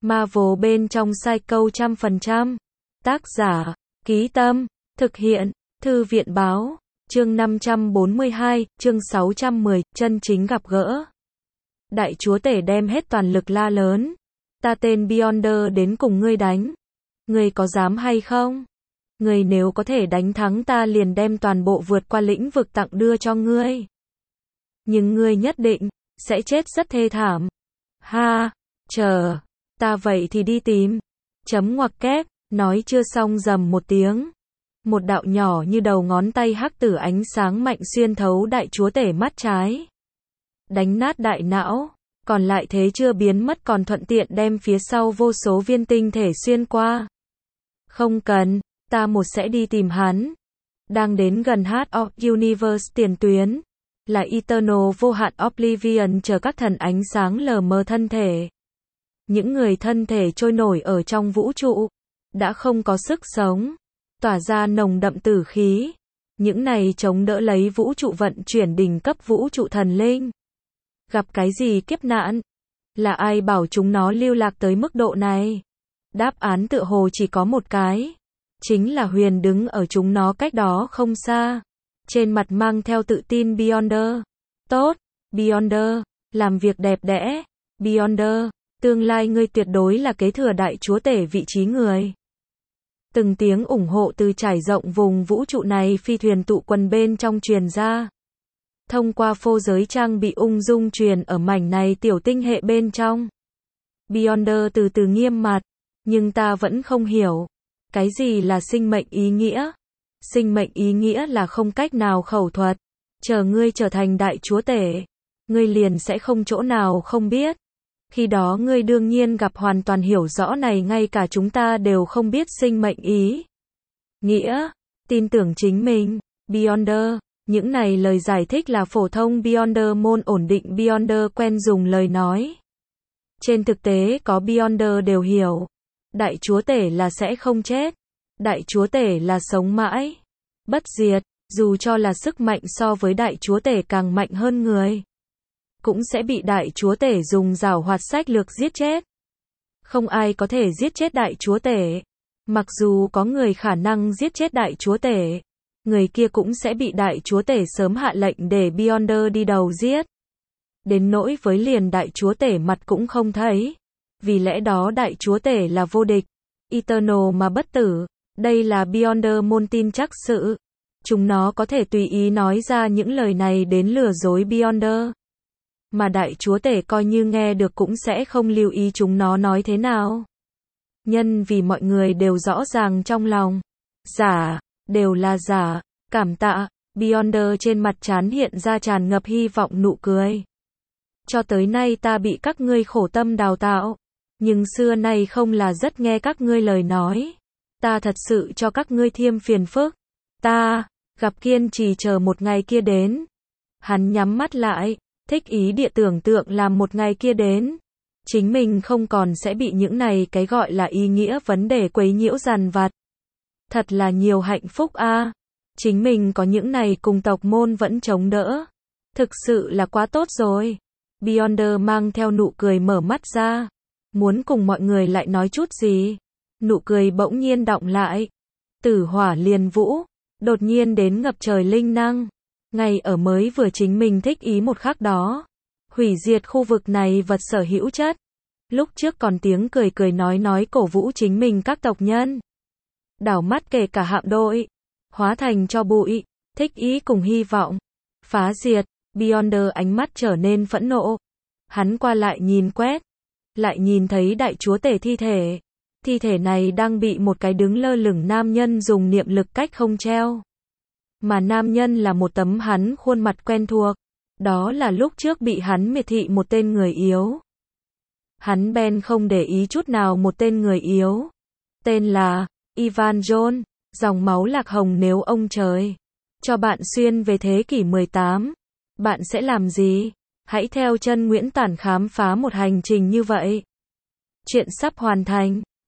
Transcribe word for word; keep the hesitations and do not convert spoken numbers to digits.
Marvel bên trong Psycho trăm phần trăm. Tác giả, Ký Tâm, thực hiện, Thư viện Báo, chương năm trăm bốn mươi hai, chương sáu trăm mười, chân chính gặp gỡ. Đại chúa tể đem hết toàn lực la lớn. Ta tên Beyonder đến cùng ngươi đánh. Ngươi có dám hay không? Ngươi nếu có thể đánh thắng ta liền đem toàn bộ vượt qua lĩnh vực tặng đưa cho ngươi. Nhưng ngươi nhất định sẽ chết rất thê thảm. Ha, chờ, ta vậy thì đi tìm. Chấm ngoặc kép, nói chưa xong rầm một tiếng. Một đạo nhỏ như đầu ngón tay hắc tử ánh sáng mạnh xuyên thấu đại chúa tể mắt trái. Đánh nát đại não, còn lại thế chưa biến mất còn thuận tiện đem phía sau vô số viên tinh thể xuyên qua. Không cần, ta một sẽ đi tìm hắn. Đang đến gần Heart of Universe tiền tuyến, là Eternal vô hạn Oblivion chờ các thần ánh sáng lờ mờ thân thể. Những người thân thể trôi nổi ở trong vũ trụ, đã không có sức sống, tỏa ra nồng đậm tử khí. Những này chống đỡ lấy vũ trụ vận chuyển đỉnh cấp vũ trụ thần linh. Gặp cái gì kiếp nạn? Là ai bảo chúng nó lưu lạc tới mức độ này? Đáp án tựa hồ chỉ có một cái. Chính là Huyền đứng ở chúng nó cách đó không xa. Trên mặt mang theo tự tin Beyonder. Tốt, Beyonder, làm việc đẹp đẽ. Beyonder, tương lai ngươi tuyệt đối là kế thừa đại chúa tể vị trí người. Từng tiếng ủng hộ từ trải rộng vùng vũ trụ này phi thuyền tụ quần bên trong truyền ra. Thông qua phô giới trang bị ung dung truyền ở mảnh này tiểu tinh hệ bên trong. Beyonder từ từ nghiêm mặt, nhưng ta vẫn không hiểu. Cái gì là sinh mệnh ý nghĩa? Sinh mệnh ý nghĩa là không cách nào khẩu thuật. Chờ ngươi trở thành đại chúa tể, ngươi liền sẽ không chỗ nào không biết. Khi đó ngươi đương nhiên gặp hoàn toàn hiểu rõ này ngay cả chúng ta đều không biết sinh mệnh ý nghĩa. Tin tưởng chính mình, Beyonder. Những này lời giải thích là phổ thông Beyonder môn ổn định Beyonder quen dùng lời nói. Trên thực tế có Beyonder đều hiểu. Đại chúa tể là sẽ không chết. Đại chúa tể là sống mãi, bất diệt, dù cho là sức mạnh so với đại chúa tể càng mạnh hơn người. Cũng sẽ bị đại chúa tể dùng giảo hoạt sách lược giết chết. Không ai có thể giết chết đại chúa tể. Mặc dù có người khả năng giết chết đại chúa tể, người kia cũng sẽ bị đại chúa tể sớm hạ lệnh để Beyonder đi đầu giết. Đến nỗi với liền đại chúa tể mặt cũng không thấy. Vì lẽ đó đại chúa tể là vô địch, Eternal mà bất tử. Đây là Beyonder môn tin chắc sự. Chúng nó có thể tùy ý nói ra những lời này đến lừa dối Beyonder. Mà đại chúa tể coi như nghe được cũng sẽ không lưu ý chúng nó nói thế nào. Nhân vì mọi người đều rõ ràng trong lòng. Giả, đều là giả, cảm tạ. Beyonder trên mặt trán hiện ra tràn ngập hy vọng nụ cười. Cho tới nay ta bị các ngươi khổ tâm đào tạo. Nhưng xưa nay không là rất nghe các ngươi lời nói. Ta thật sự cho các ngươi thêm phiền phức. Ta, gặp kiên trì chờ một ngày kia đến. Hắn nhắm mắt lại, thích ý địa tưởng tượng làm một ngày kia đến. Chính mình không còn sẽ bị những này cái gọi là ý nghĩa vấn đề quấy nhiễu dằn vặt. Thật là nhiều hạnh phúc a. À. Chính mình có những này cùng tộc môn vẫn chống đỡ. Thực sự là quá tốt rồi. Beyonder mang theo nụ cười mở mắt ra. Muốn cùng mọi người lại nói chút gì. Nụ cười bỗng nhiên đọng lại. Tử hỏa liền vũ. Đột nhiên đến ngập trời linh năng. Ngay ở mới vừa chính mình thích ý một khắc đó. Hủy diệt khu vực này vật sở hữu chất. Lúc trước còn tiếng cười cười nói nói cổ vũ chính mình các tộc nhân. Đảo mắt kể cả hạm đội. Hóa thành cho bụi. Thích ý cùng hy vọng. Phá diệt. Beyonder ánh mắt trở nên phẫn nộ. Hắn qua lại nhìn quét. Lại nhìn thấy đại chúa tể thi thể. Thi thể này đang bị một cái đứng lơ lửng nam nhân dùng niệm lực cách không treo. Mà nam nhân là một tấm hắn khuôn mặt quen thuộc. Đó là lúc trước bị hắn miệt thị một tên người yếu. Hắn Ben không để ý chút nào một tên người yếu. Tên là Ivan John, dòng máu lạc hồng nếu ông trời cho bạn xuyên về thế kỷ mười tám. Bạn sẽ làm gì? Hãy theo chân Nguyễn Tản khám phá một hành trình như vậy. Chuyện sắp hoàn thành.